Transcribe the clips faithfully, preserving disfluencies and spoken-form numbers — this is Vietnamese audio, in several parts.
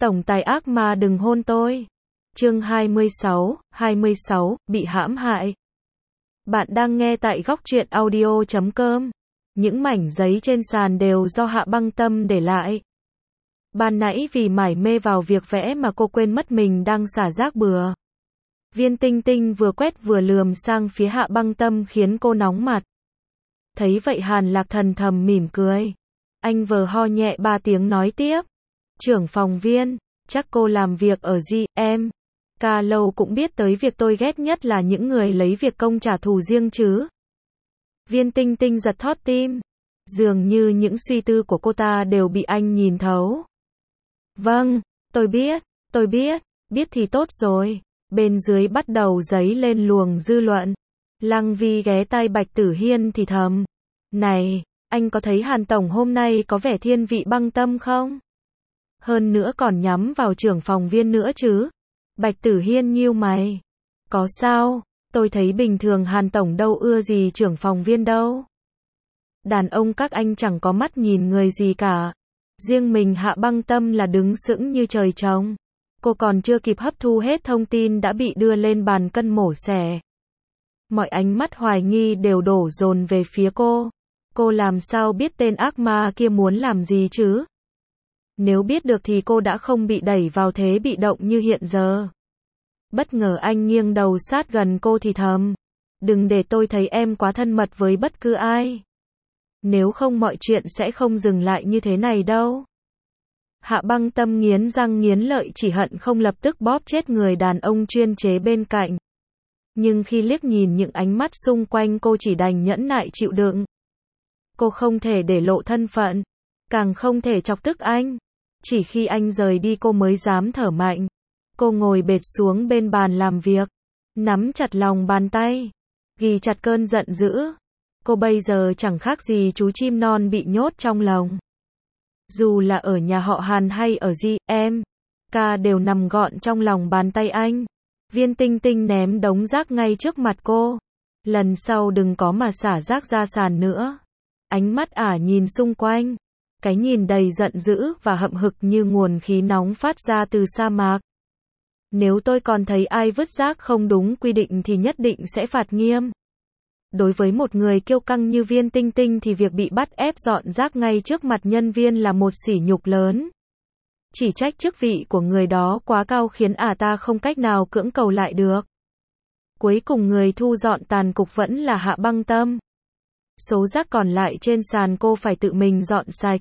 Tổng tài ác ma đừng hôn tôi. Chương hai mươi sáu, hai mươi sáu, bị hãm hại. Bạn đang nghe tại góc truyện audio chấm com. Những mảnh giấy trên sàn đều do Hạ Băng Tâm để lại. Ban nãy vì mải mê vào việc vẽ mà cô quên mất mình đang xả rác bừa. Viên Tinh Tinh vừa quét vừa lườm sang phía Hạ Băng Tâm khiến cô nóng mặt. Thấy vậy Hàn Lạc Thần thầm mỉm cười. Anh vờ ho nhẹ ba tiếng nói tiếp. Trưởng phòng Viên, chắc cô làm việc ở G M. Ca lâu cũng biết tới việc tôi ghét nhất là những người lấy việc công trả thù riêng chứ. Viên Tinh Tinh giật thót tim. Dường như những suy tư của cô ta đều bị anh nhìn thấu. Vâng, tôi biết, tôi biết, biết thì tốt rồi. Bên dưới bắt đầu dấy lên luồng dư luận. Lăng Vi ghé tai Bạch Tử Hiên thì thầm. Này, anh có thấy Hàn Tổng hôm nay có vẻ thiên vị băng tâm không? Hơn nữa còn nhắm vào trưởng phòng Viên nữa chứ. Bạch Tử Hiên nhíu mày. Có sao, tôi thấy bình thường Hàn Tổng đâu ưa gì trưởng phòng Viên đâu. Đàn ông các anh chẳng có mắt nhìn người gì cả. Riêng mình Hạ Băng Tâm là đứng sững như trời trồng. Cô còn chưa kịp hấp thu hết thông tin đã bị đưa lên bàn cân mổ xẻ. Mọi ánh mắt hoài nghi đều đổ dồn về phía cô. Cô làm sao biết tên ác ma kia muốn làm gì chứ? Nếu biết được thì cô đã không bị đẩy vào thế bị động như hiện giờ. Bất ngờ anh nghiêng đầu sát gần cô thì thầm. Đừng để tôi thấy em quá thân mật với bất cứ ai. Nếu không mọi chuyện sẽ không dừng lại như thế này đâu. Hạ Băng Tâm nghiến răng nghiến lợi chỉ hận không lập tức bóp chết người đàn ông chuyên chế bên cạnh. Nhưng khi liếc nhìn những ánh mắt xung quanh cô chỉ đành nhẫn nại chịu đựng. Cô không thể để lộ thân phận, càng không thể chọc tức anh. Chỉ khi anh rời đi cô mới dám thở mạnh. Cô ngồi bệt xuống bên bàn làm việc, nắm chặt lòng bàn tay, ghi chặt cơn giận dữ. Cô bây giờ chẳng khác gì chú chim non bị nhốt trong lồng. Dù là ở nhà họ Hàn hay ở G M, ca đều nằm gọn trong lòng bàn tay anh. Viên Tinh Tinh ném đống rác ngay trước mặt cô. Lần sau đừng có mà xả rác ra sàn nữa. Ánh mắt ả nhìn xung quanh. Cái nhìn đầy giận dữ và hậm hực như nguồn khí nóng phát ra từ sa mạc. Nếu tôi còn thấy ai vứt rác không đúng quy định thì nhất định sẽ phạt nghiêm. Đối với một người kiêu căng như Viên Tinh Tinh thì việc bị bắt ép dọn rác ngay trước mặt nhân viên là một sỉ nhục lớn. Chỉ trách chức vị của người đó quá cao khiến ả ta không cách nào cưỡng cầu lại được. Cuối cùng người thu dọn tàn cục vẫn là Hạ Băng Tâm. Số rác còn lại trên sàn cô phải tự mình dọn sạch.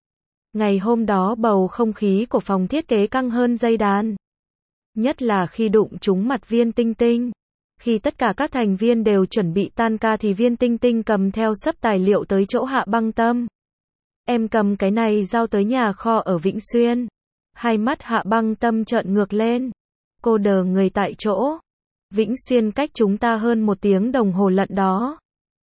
Ngày hôm đó bầu không khí của phòng thiết kế căng hơn dây đàn. Nhất là khi đụng trúng mặt Viên Tinh Tinh. Khi tất cả các thành viên đều chuẩn bị tan ca thì Viên Tinh Tinh cầm theo xấp tài liệu tới chỗ Hạ Băng Tâm. Em cầm cái này giao tới nhà kho ở Vĩnh Xuyên. Hai mắt Hạ Băng Tâm trợn ngược lên. Cô đờ người tại chỗ. Vĩnh Xuyên cách chúng ta hơn một tiếng đồng hồ lận đó.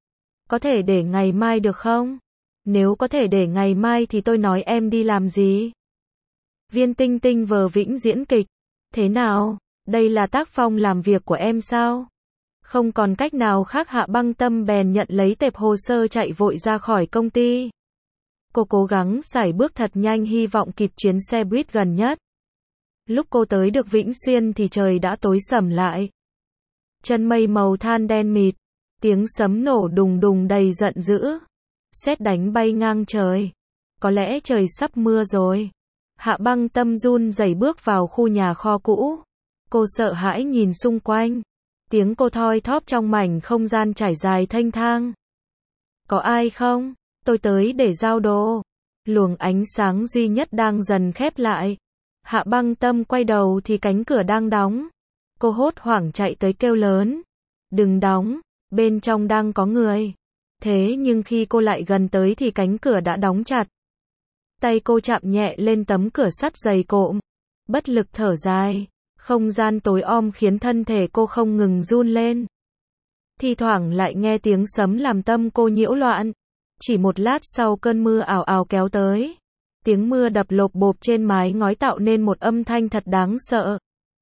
Có thể để ngày mai được không? Nếu có thể để ngày mai thì tôi nói em đi làm gì? Viên Tinh Tinh vờ vĩnh diễn kịch. Thế nào? Đây là tác phong làm việc của em sao? Không còn cách nào khác Hạ Băng Tâm bèn nhận lấy tệp hồ sơ chạy vội ra khỏi công ty. Cô cố gắng sải bước thật nhanh hy vọng kịp chuyến xe buýt gần nhất. Lúc cô tới được Vĩnh Xuyên thì trời đã tối sầm lại. Chân mây màu than đen mịt, tiếng sấm nổ đùng đùng đầy giận dữ. Sét đánh bay ngang trời. Có lẽ trời sắp mưa rồi. Hạ Băng Tâm run rẩy bước vào khu nhà kho cũ. Cô sợ hãi nhìn xung quanh. Tiếng cô thoi thóp trong mảnh không gian trải dài thênh thang. Có ai không? Tôi tới để giao đồ. Luồng ánh sáng duy nhất đang dần khép lại. Hạ Băng Tâm quay đầu thì cánh cửa đang đóng. Cô hốt hoảng chạy tới kêu lớn. Đừng đóng, bên trong đang có người. Thế nhưng khi cô lại gần tới thì cánh cửa đã đóng chặt. Tay cô chạm nhẹ lên tấm cửa sắt dày cộm. Bất lực thở dài. Không gian tối om khiến thân thể cô không ngừng run lên. Thi thoảng lại nghe tiếng sấm làm tâm cô nhiễu loạn. Chỉ một lát sau cơn mưa ào ào kéo tới. Tiếng mưa đập lộp bộp trên mái ngói tạo nên một âm thanh thật đáng sợ.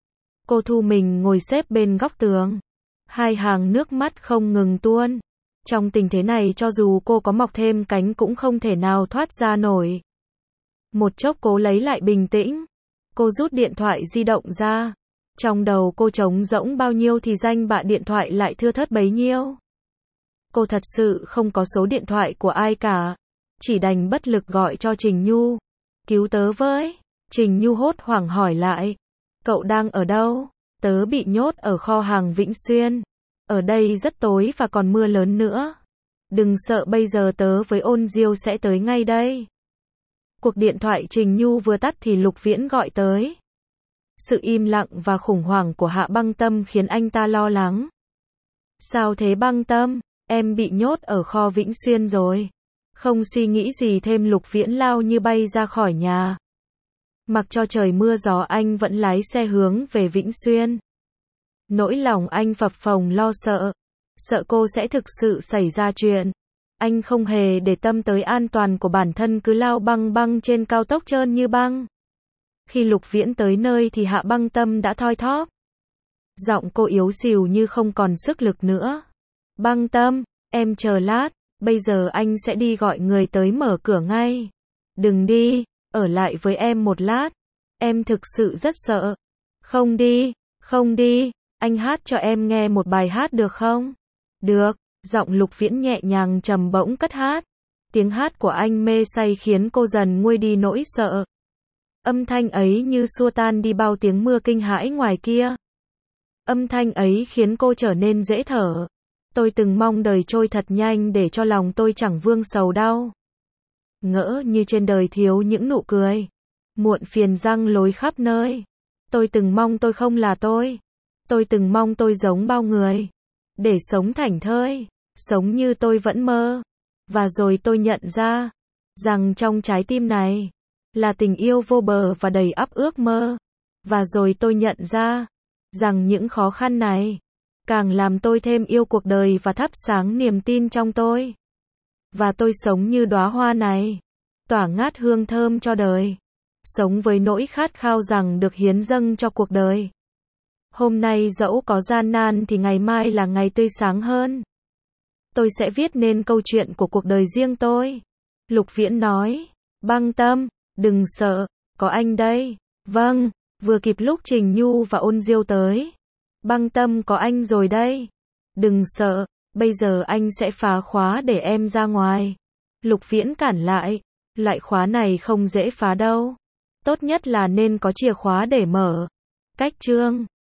Cô thu mình ngồi xếp bên góc tường. Hai hàng nước mắt không ngừng tuôn. Trong tình thế này cho dù cô có mọc thêm cánh cũng không thể nào thoát ra nổi. Một chốc cố lấy lại bình tĩnh. Cô rút điện thoại di động ra. Trong đầu cô trống rỗng bao nhiêu thì danh bạ điện thoại lại thưa thớt bấy nhiêu. Cô thật sự không có số điện thoại của ai cả. Chỉ đành bất lực gọi cho Trình Nhu. Cứu tớ với. Trình Nhu hốt hoảng hỏi lại. Cậu đang ở đâu? Tớ bị nhốt ở kho hàng Vĩnh Xuyên. Ở đây rất tối và còn mưa lớn nữa. Đừng sợ, bây giờ tớ với Ôn Diêu sẽ tới ngay đây. Cuộc điện thoại Trình Nhu vừa tắt thì Lục Viễn gọi tới. Sự im lặng và khủng hoảng của Hạ Băng Tâm khiến anh ta lo lắng. Sao thế Băng Tâm? Em bị nhốt ở kho Vĩnh Xuyên rồi. Không suy nghĩ gì thêm, Lục Viễn lao như bay ra khỏi nhà. Mặc cho trời mưa gió anh vẫn lái xe hướng về Vĩnh Xuyên. Nỗi lòng anh phập phồng lo sợ. Sợ cô sẽ thực sự xảy ra chuyện. Anh không hề để tâm tới an toàn của bản thân, cứ lao băng băng trên cao tốc trơn như băng. Khi Lục Viễn tới nơi thì Hạ Băng Tâm đã thoi thóp. Giọng cô yếu xìu như không còn sức lực nữa. Băng Tâm, em chờ lát, bây giờ anh sẽ đi gọi người tới mở cửa ngay. Đừng đi, ở lại với em một lát. Em thực sự rất sợ. Không đi, không đi, anh hát cho em nghe một bài hát được không? Được, giọng Lục Viễn nhẹ nhàng trầm bỗng cất hát. Tiếng hát của anh mê say khiến cô dần nguôi đi nỗi sợ. Âm thanh ấy như xua tan đi bao tiếng mưa kinh hãi ngoài kia. Âm thanh ấy khiến cô trở nên dễ thở. Tôi từng mong đời trôi thật nhanh để cho lòng tôi chẳng vương sầu đau. Ngỡ như trên đời thiếu những nụ cười. Muộn phiền răng lối khắp nơi. Tôi từng mong tôi không là tôi. Tôi từng mong tôi giống bao người. Để sống thảnh thơi. Sống như tôi vẫn mơ. Và rồi tôi nhận ra. Rằng trong trái tim này. Là tình yêu vô bờ và đầy ắp ước mơ. Và rồi tôi nhận ra. Rằng những khó khăn này. Càng làm tôi thêm yêu cuộc đời và thắp sáng niềm tin trong tôi. Và tôi sống như đóa hoa này. Tỏa ngát hương thơm cho đời. Sống với nỗi khát khao rằng được hiến dâng cho cuộc đời. Hôm nay dẫu có gian nan thì ngày mai là ngày tươi sáng hơn. Tôi sẽ viết nên câu chuyện của cuộc đời riêng tôi. Lục Viễn nói. Băng Tâm, đừng sợ, có anh đây. Vâng, vừa kịp lúc Trình Nhu và Ôn Diêu tới. Băng Tâm, có anh rồi đây. Đừng sợ, bây giờ anh sẽ phá khóa để em ra ngoài. Lục Viễn cản lại. Loại khóa này không dễ phá đâu. Tốt nhất là nên có chìa khóa để mở. Cách chương